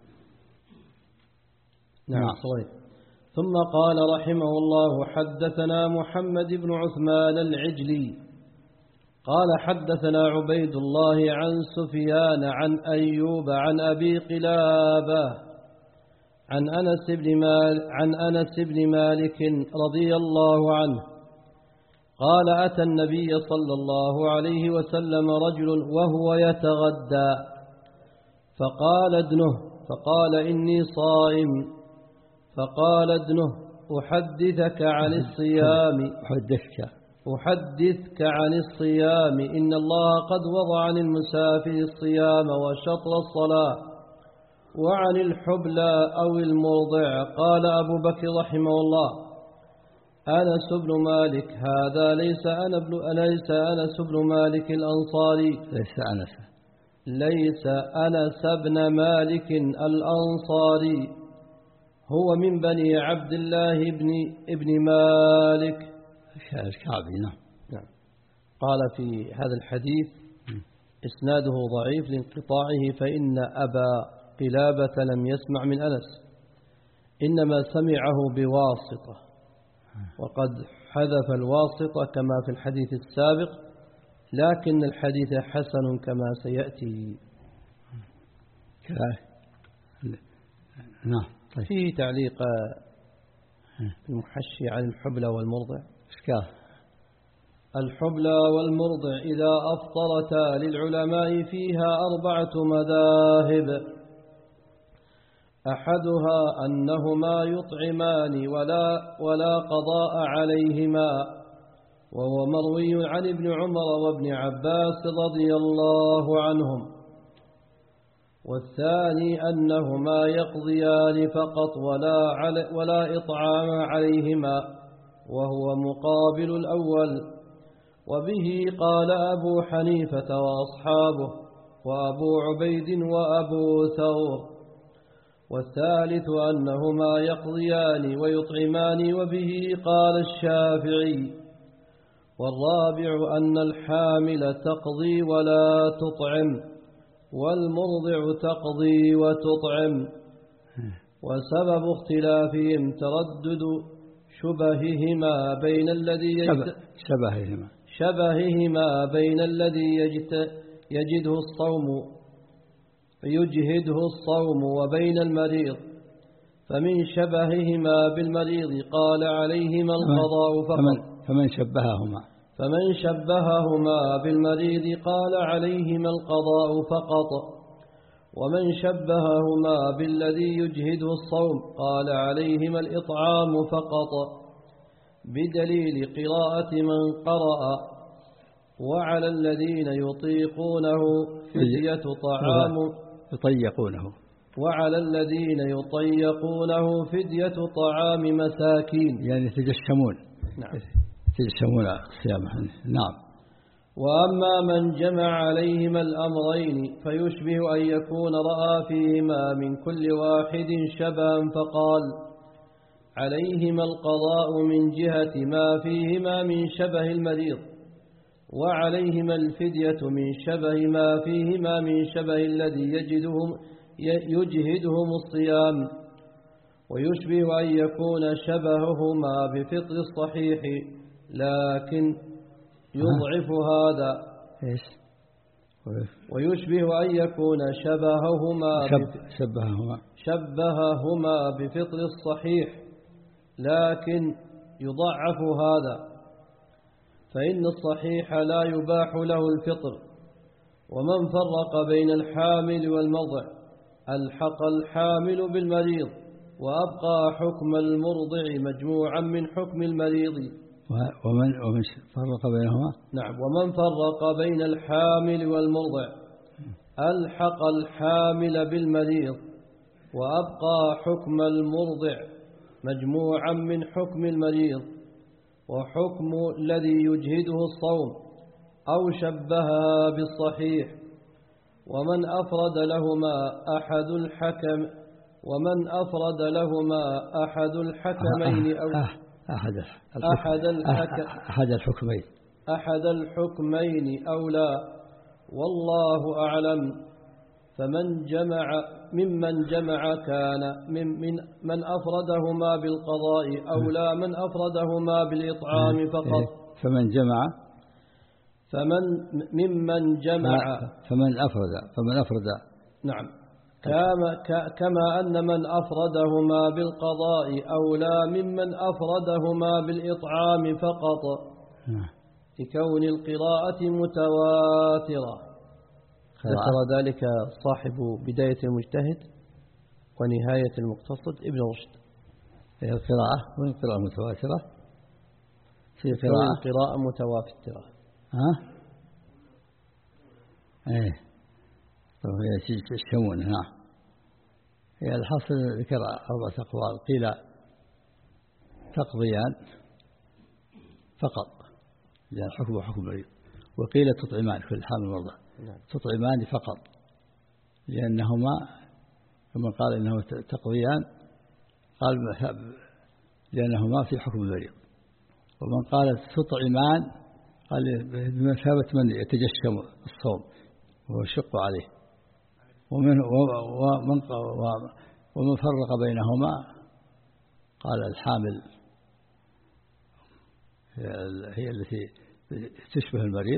نعم صحيح. ثم قال رحمه الله حدثنا محمد بن عثمان العجلي قال حدثنا عبيد الله عن سفيان عن أيوب عن أبي قلابة عن أنس بن مالك عن أنس بن مالك رضي الله عنه قال أتى النبي صلى الله عليه وسلم رجل وهو يتغدى فقال ادنه فقال إني صائم فقال ادنه أحدثك عن الصيام أحدثك أحدثك عن الصيام إن الله قد وضع عن المسافر الصيام وشطر الصلاة وعن الحبلى أو المرضع. قال أبو بكر رحمه الله أنس بن مالك هذا ليس أنا ابن ليس أنس بن مالك الأنصاري ليس أنس ليس أنس بن مالك الأنصاري هو من بني عبد الله بن ابن مالك الكعبي. نعم. نعم. قال في هذا الحديث إسناده ضعيف لانقطاعه فإن أبا قلابة لم يسمع من أنس إنما سمعه بواسطة وقد حذف الواسطة كما في الحديث السابق لكن الحديث حسن كما سيأتي. نعم. طيب. في تعليق المحشي عن الحبلى والمرضع. إشكال. الحبلى والمرضع إذا أفطرتا للعلماء فيها أربعة مذاهب، أحدها أنهما يطعمان ولا, ولا قضاء عليهما، وهو مروي عن ابن عمر وابن عباس رضي الله عنهم. والثاني أنهما يقضيان فقط ولا, علي ولا إطعام عليهما، وهو مقابل الأول. وبه قال أبو حنيفة وأصحابه وأبو عبيد وأبو ثور. والثالث أنهما يقضيان ويطعمان، وبه قال الشافعي. والرابع أن الحامل تقضي ولا تطعم، والمرضع تقضي وتطعم. وسبب اختلافهم تردد شبههما بين الذي شبههما شبههما بين الذي يجده الصوم يجهده الصوم وبين المريض. فمن شبههما بالمريض قال عليهما القضاء فقط. فمن شبههما فمن شبههما بالمريض قال عليهما القضاء فقط. ومن شبههما بالذي يجهده الصوم قال عليهما الإطعام فقط، بدليل قراءة من قرأ وعلى الذين يطيقونه فدية طعام يطيقونه وعلى الذين يطيقونه فدية طعام مساكين، يعني يتجشمون. نعم، يتجشمون صيامه. نعم. وأما من جمع عليهما الأمرين فيشبه أن يكون رأى فيهما من كل واحد شبها فقال عليهما القضاء من جهة ما فيهما من شبه المريض، وعليهما الفدية من شبه ما فيهما من شبه الذي يجدهم يجهدهم الصيام. ويشبه أن يكون شبههما بفطر الصحيح، لكن يضعف هذا. إيش؟ ويشبه أن يكون شبههما شب شبههما شبههما بفطر الصحيح، لكن يضعف هذا، فإن الصحيح لا يباح له الفطر. ومن فرق بين الحامل والمرضع ألحق الحامل بالمريض، وأبقى حكم المرضع مجموعا من حكم المريض. ومن ومن فرق بينهما. نعم. ومن فرق بين الحامل والمرضع ألحق الحامل بالمريض، وأبقى حكم المرضع مجموعا من حكم المريض، وحكم الذي يجهده الصوم، أو شبهها بالصحيح. ومن أفرد لهما أحد الحكم ومن أفرد لهما أحد الحكمين أو أحد أحد الحكم أحد الحكمين أحد الحكمين أو لا، والله أعلم. فمن جمع ممن جمع كان من من من أفردهما بالقضاء أو لا من أفردهما بالإطعام فقط. فمن جمع فمن ممن جمع فمن أفرد فمن أفرد نعم، كما كما أن من أفردهما بالقضاء أو لا ممن أفردهما بالإطعام فقط، لكون القراءة متواترة. ذكر ذلك صاحب بداية المجتهد ونهاية المقتصد ابن رشد. القراءة والقراءة متواترة في قراءة القراءة متواترة. ها؟ ايه طبعا هي يشتمون. نعم. هي الحاصل ذكر أربعة أقوال. قيل تقضيان فقط يعني حكم وحكم المريض، وقيل تطعمان في الحامل والمرضع. نعم. تطعمان فقط لأنهما كما قال إنه تقضيان قال لأنهما في حكم المريض. ومن قال تطعمان قال بمثابة من يتجشم الصوم ويشق عليه. ومن ومن ومن فرق بينهما قال الحامل هي التي تشبه المريض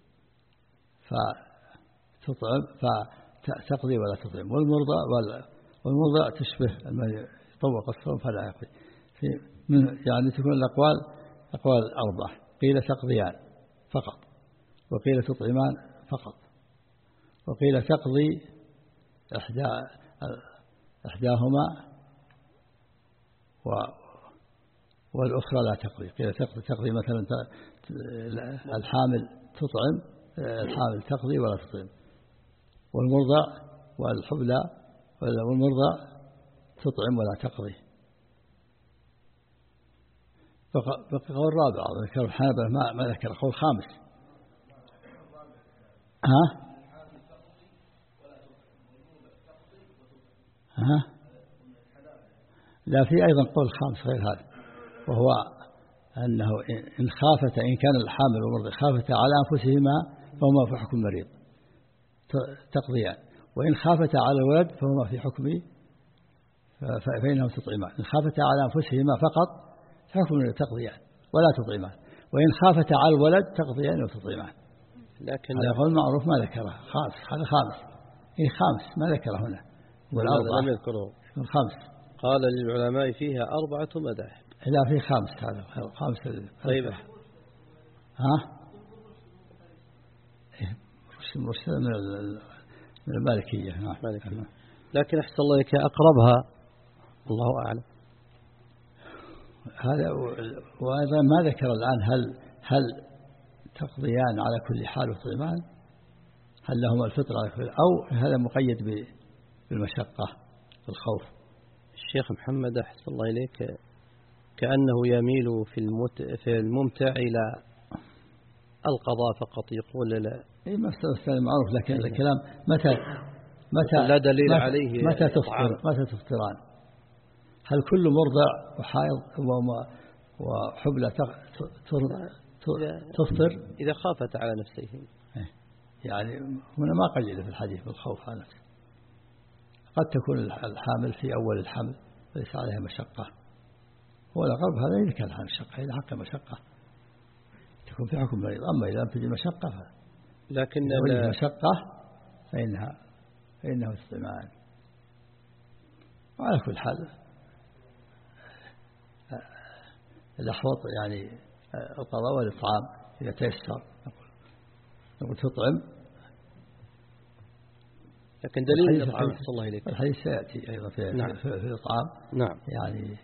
فتطعم فتقضي ولا تطعم، والمرضى والمرضع تشبه المريض يطوق الصوم فلا يقضي. في يعني تكون الأقوال أقوال أربعة، قيل تقضيان فقط، وقيل تطعمان فقط، وقيل تقضي إحدى إحداهما والأخرى لا تقضي. قيل تقضي, تقضي مثلا الحامل تطعم، الحامل تقضي ولا تطعم، والمرضع والحبلى والمرضع تطعم ولا تقضي. بقي قول رابع ذكر الحنابلة ما, ما ذكر قول خامس. ها ها لا، في أيضا قول خامس غير هذا، وهو أنه إن خافت، إن كان الحامل والمرضع خافتا على أنفسهما فهما في حكم المريض تقضيان، وإن خافتا على الولد فهما في حكم فإنهم تطعمان. إن خافتا على أنفسهما فقط حكم المريض تقضيان ولا تطعمان، وإن خافتا على الولد تقضيان وتطعمان. لكن هذا قول معروف ما ذكره خامس، هذا خامس إيه خامس ما ذكره هنا، والأربعة لم يذكره الخامس. قال للعلماء فيها أربعة مذاهب. لا في خامس، هذا خامس. طيب ها مرسل من المالكية. نعم مالكية. لكن أحسن الله لك أقربها الله أعلم. هذا وأيضا ما ذكر الآن هل هل تقضيان على كل حال وطعمان، هل لهما الفطر على كل، أو هذا مقيد بالمشقة بالخوف. الشيخ محمد أحسن الله إليك كأنه يميل في المت في الممتع إلى القضاء فقط، يقول لا. إيه مسألة معروف، لكن الكلام متى متى لا دليل متى عليه. متى تفطر متى تفطران؟ هل كل مرضع وحائض وحبلى تفطر إذا خافت على نفسهم؟ يعني هنا ما قيد في الحديث بالخوف على نفسه. قد تكون الحامل في أول الحمل ليس عليها مشقة، والأقرب هذا إذا كان على مشقة، إذا حق مشقة تكون في حكم المريض. أما إذا لم تجد مشقة ف... لكن إذا مشقة فإنها فإنه تطعمان. وعلى كل حال الأحوط يعني القضاء والإطعام إذا تيسر، نقول تطعم. لكن دليل الإطعام صلى الله عليه وسلم الحديث سيأتي أيضا في, نعم. في الإطعام. نعم. يعني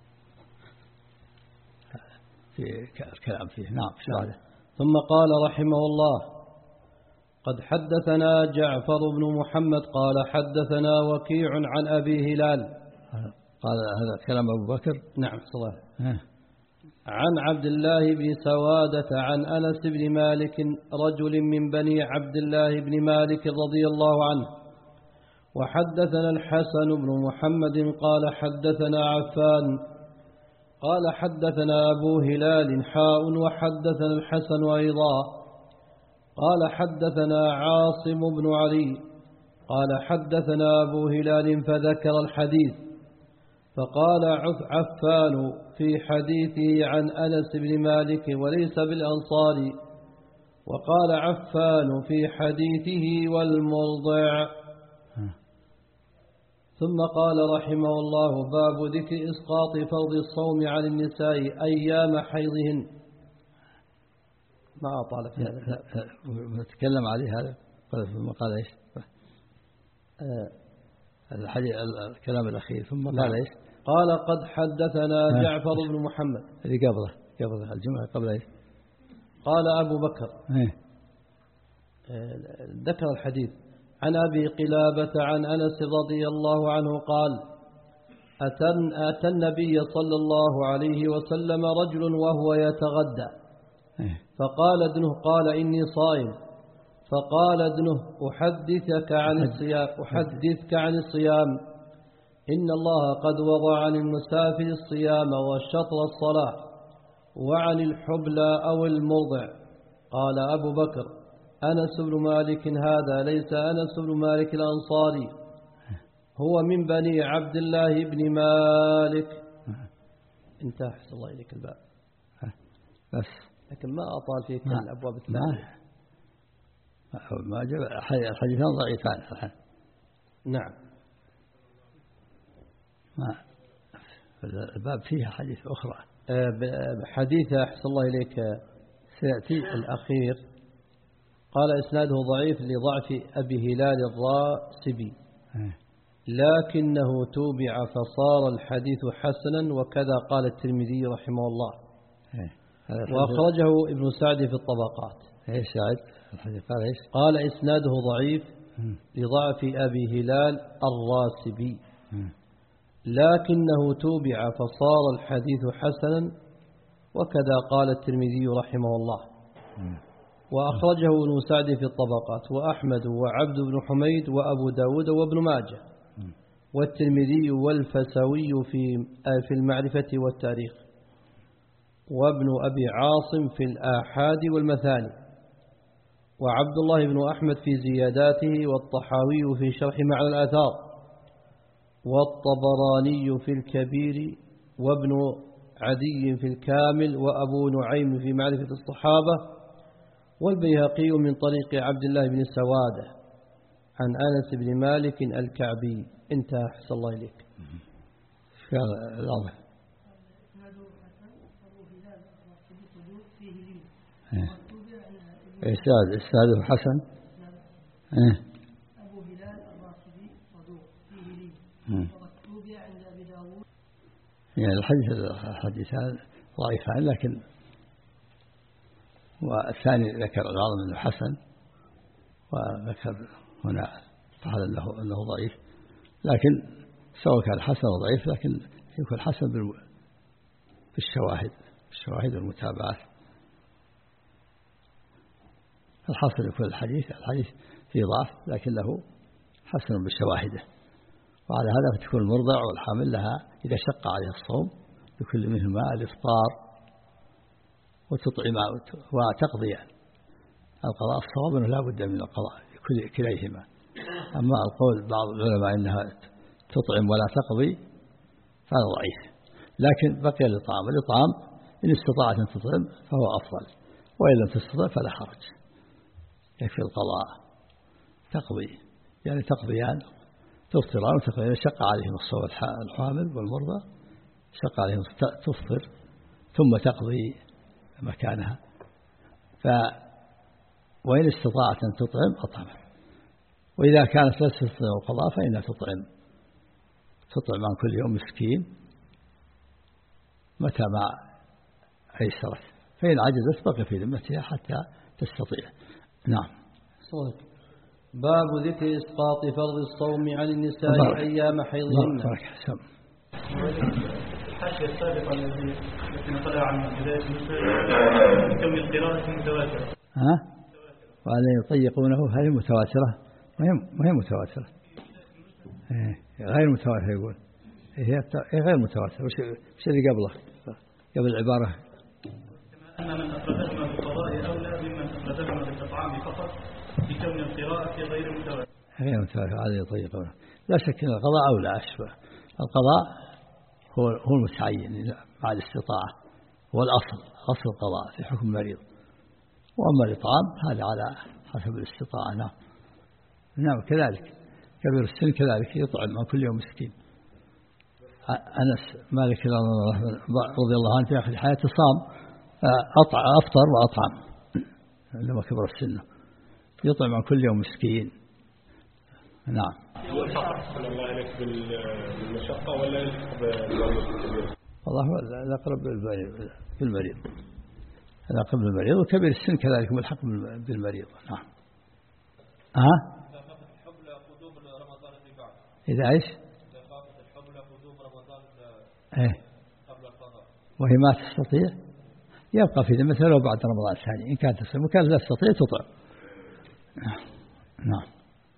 في الكلام فيه. نعم. نعم. ثم قال رحمه الله: قد حدثنا جعفر بن محمد قال حدثنا وكيع عن أبي هلال. قال هذا كلام أبو بكر. نعم صلى الله عليه وسلم. عن عبد الله بن سوادة عن أنس بن مالك رجل من بني عبد الله بن مالك رضي الله عنه. وحدثنا الحسن بن محمد قال حدثنا عفان قال حدثنا أبو هلال حاء وحدثنا الحسن أيضا قال حدثنا عاصم بن علي قال حدثنا أبو هلال فذكر الحديث، فقال عفان في حديثه عن أنس بن مالك وليس بالأنصار، وقال عفان في حديثه والمرضع. ثم قال رحمه الله: باب ذكر إسقاط فرض الصوم عن النساء أيام حيضهن. ما أطال في هذا نتكلم عليه هذا. ثم قال إيش الحديث الكلام الأخير؟ ثم قال إيش؟ قال قد حدثنا جعفر بن محمد. هذه قبله قبله الجمعة قبل إيش؟ قال أبو بكر ذكر الحديث عن أبي قلابة عن أنس رضي الله عنه قال: أتى أتى النبي صلى الله عليه وسلم رجل وهو يتغدى فقال ادنه، قال إني صائم، فقال ادنه أحدثك عن الصيام أحدثك عن الصيام إن الله قد وضع عن المسافر الصيام والشطر الصلاة وعن الحبلى أو المرضع. قال أبو بكر: أنس بن مالك هذا ليس أنس بن مالك الأنصاري، هو من بني عبد الله بن مالك. انتهى حسن الله إليك الباب بس، لكن ما أطال فيه كل الأبواب الثانية. ما جاء الحديثان ضعيفان. نعم. ما الباب فيها حديث أخرى. حديث أحسن الله إليك سيأتي الأخير قال إسناده ضعيف لضعف أبي هلال الراسبي لكنه توبع فصار الحديث حسنا، وكذا قال الترمذي رحمه الله، وأخرجه ابن سعد في الطبقات. إيش سعد الحديث قال إيش؟ قال إسناده ضعيف لضعف أبي هلال الراسبي لكنه توبع فصار الحديث حسنا، وكذا قال الترمذي رحمه الله، وأخرجه ابن سعد في الطبقات، وأحمد وعبد بن حميد وأبو داود وابن ماجه والترمذي والفسوي في في المعرفة والتاريخ، وابن أبي عاصم في الآحاد والمثاني، وعبد الله بن أحمد في زياداته، والطحاوي في شرح معنى الآثار، والطبراني في الكبير، وابن عدي في الكامل، وأبو نعيم في معرفة الصحابة، والبيهقي من طريق عبد الله بن سوادة عن أنس بن مالك الكعبي. انتهى أحسن الله إليك. قال الأول إسناد إسناده حسن. أبو هلال الراسبي صدوق فيه لين، وقد توبع عند أبي داود. يعني الحديث الحديثان ضعيفان، لكن والثاني ذكر الغرض منه حسن، وذكر هنا فعل أنه أنه ضعيف، لكن سواء كان حسن وضعيف لكن يكون حسن بالشواهد الشواهد والمتابعات. الحاصل يكون الحديث الحديث فيه ضعف لكنه حسن بشواهده، وعلى هذا فتكون المرضع والحامل لها إذا شق عليها الصوم بكل منهما الإفطار وتطعم وتقضي القضاء. الصواب أنه لا بد من القضاء لكل كليهما. أما القول بعض العلماء أنها تطعم ولا تقضي فهذا ضعيف، لكن بقي الإطعام. الإطعام إن استطاعت أن تطعم فهو أفضل، وإن لم تستطع فلا حرج، يكفي القضاء. تقضي يعني تقضيان تفطران وتقضيان. شق عليهم الصوم الحامل والمرضى شق عليهم تفطر ثم تقضي مكانها. ف وإن استطاعت أن تطعم أطعم، وإذا كانت لا تستطيع القضاء فإنها تطعم تطعم عن كل يوم مسكين متى ما أيسرت، فإن عجزت بقي في ذمتها حتى تستطيع. نعم. صدق. باب ذكر إسقاط فرض الصوم عن النساء أيام حيضهن. الحاشية السابقة التي نقلها عن بداية المسلم كم القراءة متواترة. ها؟ وهذا يطيقونه هذه متواترة، ما هي متواترة، غير متواترة. يقول هي غير متواترة. وش اللي قبله قبل العبارة؟ أن من أفردهما بالقضاء أولى ممن أفردهما بالإطعام فقط بكون القراءة غير متواترة. غير متواترة هذا يطيقونه. لا شك أن القضاء أولى أشبه. القضاء هو هو المتعين مع الاستطاعة، هو الأصل أصل القضاء في حكم المريض. وأما الإطعام هذا على حسب الاستطاعة. نعم. نعم كذلك كبير السن كذلك يطعم عن كل يوم مسكين. أنس مالك رضي الله عنه في آخر حياته صام أفطر وأطعم لما كبر السن، يطعم عن كل يوم مسكين. نعم. صلى الله عليك بالمشقة ولا يلحق بالمريض؟ والله الأقرب بالمريض الأقرب بالمريض، وكبير السن كذلك ملحق بالمريض. نعم. ها؟ إذا إيش؟ إيه؟ وهي ما تستطيع يبقى في ذمتها لو بعد رمضان الثاني. إن كانت تستطيع وكانت لا تستطيع تطعم. نعم.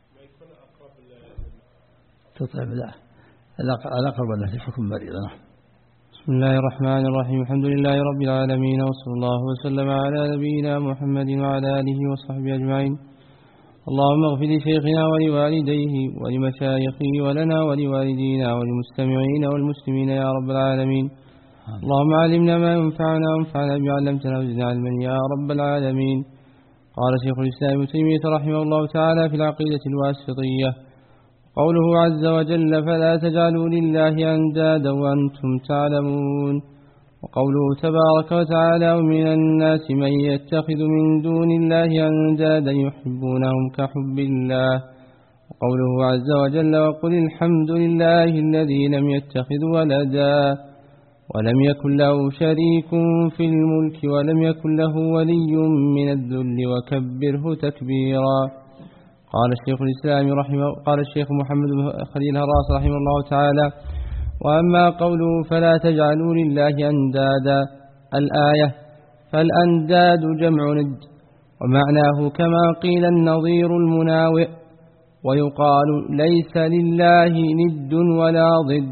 تطعم. لا الأقرب أنها في حكم المريض. نعم. بسم الله الرحمن الرحيم. الحمد لله رب العالمين، وصلى الله وسلم على نبينا محمد وعلى آله وصحبه أجمعين. اللهم اغفر لشيخنا ولوالديه ولمشايخه ولنا ولوالدينا والمستمعين والمسلمين يا رب العالمين. اللهم علمنا ما ينفعنا وانفعنا بما علمتنا وزدنا علما يا رب العالمين. قال شيخ الإسلام ابن تيمية رحمه الله تعالى في العقيدة الواسطية: وقوله عز وجل فلا تجعلوا لله أندادا وأنتم تعلمون. وقوله تبارك وتعالى ومن الناس من يتخذ من دون الله أندادا يحبونهم كحب الله. وقوله عز وجل وقل الحمد لله الذي لم يتخذ ولدا ولم يكن له شريك في الملك ولم يكن له ولي من الذل وكبره تكبيرا. قال الشيخ الإسلام رحمه قال الشيخ محمد خليل هراس رحمه الله تعالى وأما قوله فلا تجعلوا لله أندادا الآية فالأنداد جمع ند ومعناه كما قيل النظير المناوئ ويقال ليس لله ند ولا ضد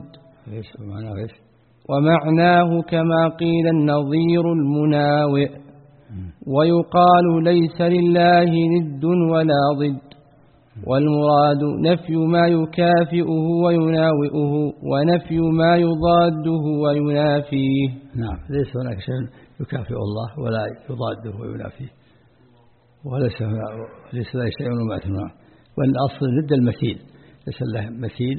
ومعناه كما قيل النظير المناوئ ويقال ليس لله ند ولا ضد والمراد نفي ما يكافئه ويناوئه ونفي ما يضاده وينافيه. نعم ليس هناك شيء يكافئ الله ولا يضاده وينافيه وليس ليس له شيء يماثله والأصل ضد المثيل ليس له مثيل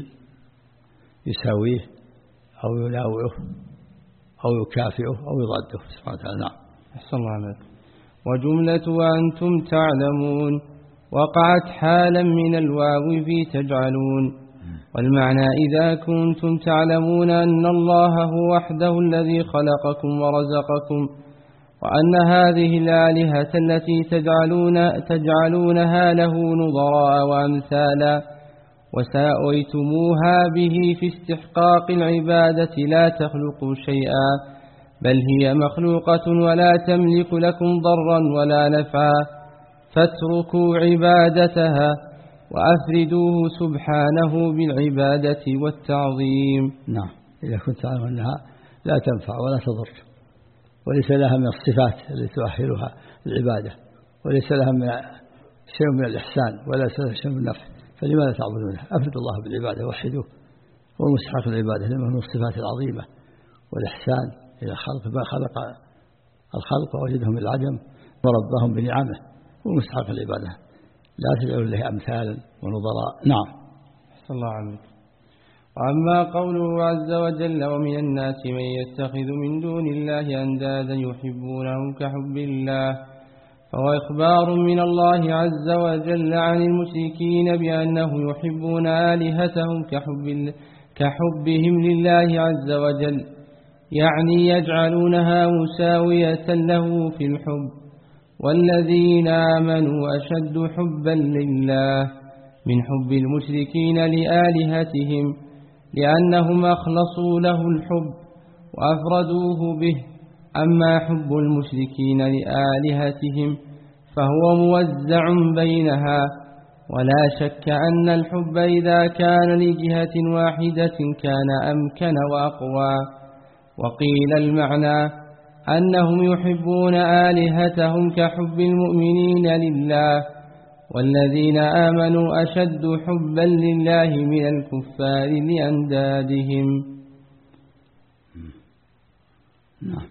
يساويه أو يناوئه أو يكافئه أو يضاده سبحانه وتعالى. نعم. أحسن الله عليك. وجملة وأنتم تعلمون وقعت حالا من الواو في تجعلون والمعنى إذا كنتم تعلمون أن الله هو وحده الذي خلقكم ورزقكم وأن هذه الآلهة التي تجعلون تجعلونها له نظراء وأمثالا وساويتموها به في استحقاق العبادة لا تخلق شيئا بل هي مخلوقة ولا تملك لكم ضرا ولا نفعا فاتركوا عبادتها وأفردوه سبحانه بالعبادة والتعظيم. نعم إذا كنت تعلم أنها لا تنفع ولا تضر وليس لها من الصفات التي تؤهلها العبادة وليس لها من شيء من الإحسان ولا شيء من النفع فلماذا تعبدونها؟ أفردوا الله بالعبادة وحدوه ومستحق العبادة لما من الصفات العظيمة والإحسان إلى خلق ما خلق الخلق ووجدهم بالعدم وربهم بنعمه ومستحق العبادة لا تجعلوا له أمثالا ونظراء. نعم. صلى الله عليه. وأما قوله عز وجل ومن الناس من يتخذ من دون الله أندادا يحبونهم كحب الله فهو إخبار من الله عز وجل عن المشركين بأنه يحبون آلهتهم كحب كحبهم لله عز وجل يعني يجعلونها مساوية له في الحب والذين آمنوا أشد حبا لله من حب المشركين لآلهتهم لأنهم أخلصوا له الحب وأفردوه به. أما حب المشركين لآلهتهم فهو موزع بينها ولا شك أن الحب إذا كان لجهة واحدة كان أمكن وأقوى. وقيل المعنى أنهم يحبون آلهتهم كحب المؤمنين لله والذين آمنوا أشد حبا لله من الكفار لأندادهم. نعم.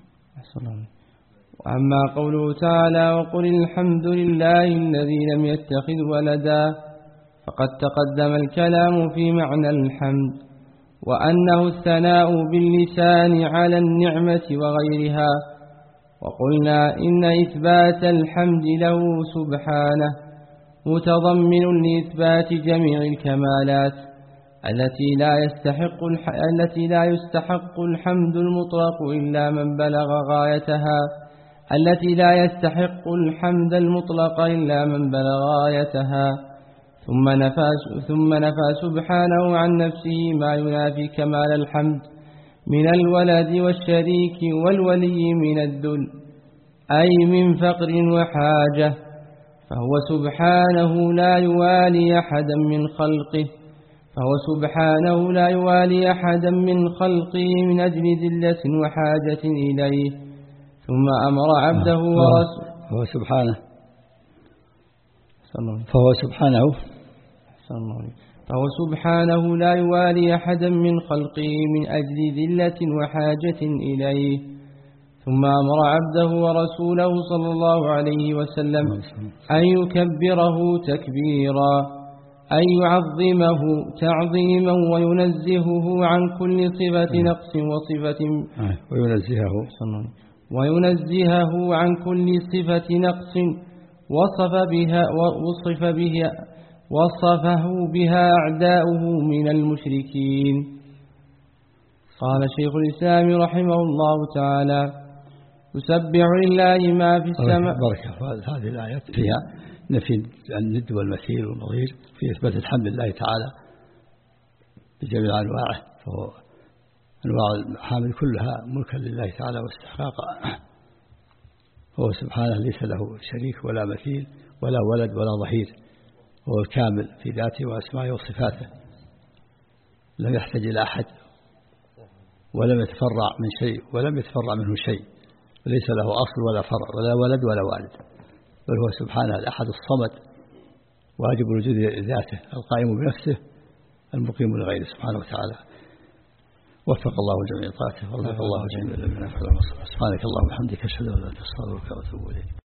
وأما قوله تعالى وقل الحمد لله الذي لم يتخذ ولدا فقد تقدم الكلام في معنى الحمد وأنه الثناء باللسان على النعمة وغيرها. وقلنا إن إثبات الحمد له سبحانه متضمن لإثبات جميع الكمالات التي لا يستحق التي لا يستحق الحمد المطلق إلا من بلغ غايتها التي لا يستحق الحمد المطلق إلا من بلغ غايتها. ثم نفى ثم نفى سبحانه عن نفسه ما ينافي كمال الحمد من الولد والشريك والولي من الذل أي من فقر وحاجة فهو سبحانه لا يوالي أحدا من خلقه فهو سبحانه لا يوالي أحدا من خلقه من أجل ذلة وحاجة إليه. ثم أمر عبده ورسوله فهو سبحانه فهو سبحانه فهو سبحانه لا يوالي أحدا من خلقه من أجل ذلة وحاجة إليه. ثم أمر عبده ورسوله صلى الله عليه وسلم أن يكبره تكبيرا أن يعظمه تعظيما وينزهه عن كل صفة نقص وصفة وينزهه وينزهه عن كل صفة نقص وصف بها وصف بها وصفه بها أعداؤه من المشركين. قال شيخ الإسلام رحمه الله تعالى: يسبح لله ما في السماء. بركة هذه الآيات فيها نفي الند والمثيل والنظير، في إثبات الحمد لله تعالى بجميع أنواعه، فهو أنواع المحامد كلها ملكا لله تعالى واستحقاقا. هو سبحانه ليس له شريك ولا مثيل ولا ولد ولا ظهير، هو الكامل في ذاته وأسمائه وصفاته، لم يحتاج إلى أحد ولم يتفرع من شيء ولم يتفرع منه شيء، وليس له أصل ولا فرع ولا ولد ولا والد، بل هو سبحانه الأحد الصمد واجب الوجود لذاته القائم بنفسه المقيم لغيره سبحانه وتعالى. وفق الله جميع طاعته ورزق الله جميع من نفعل. سبحانك اللهم وبحمدك أشهد أن لا إله إلا أنت أستغفرك وأتوب إليك.